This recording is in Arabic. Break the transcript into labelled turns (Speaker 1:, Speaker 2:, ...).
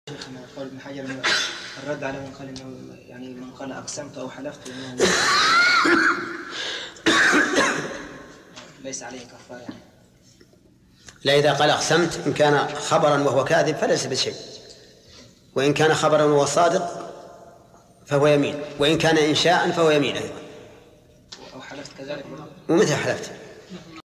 Speaker 1: شيخنا قول ابن حجر الرد على من قال انه يعني من قال اقسمت او حلفت انه ليس عليه كفاره يعني.
Speaker 2: لا، إذا قال أقسمت إن كان خبرا وهو كاذب فليس بشيء، وإن كان خبرا وهو صادق فهو يمين، وإن كان إنشاء فهو يمين أيضا.
Speaker 1: أو حلفت كذلك
Speaker 2: ومتى حلفت؟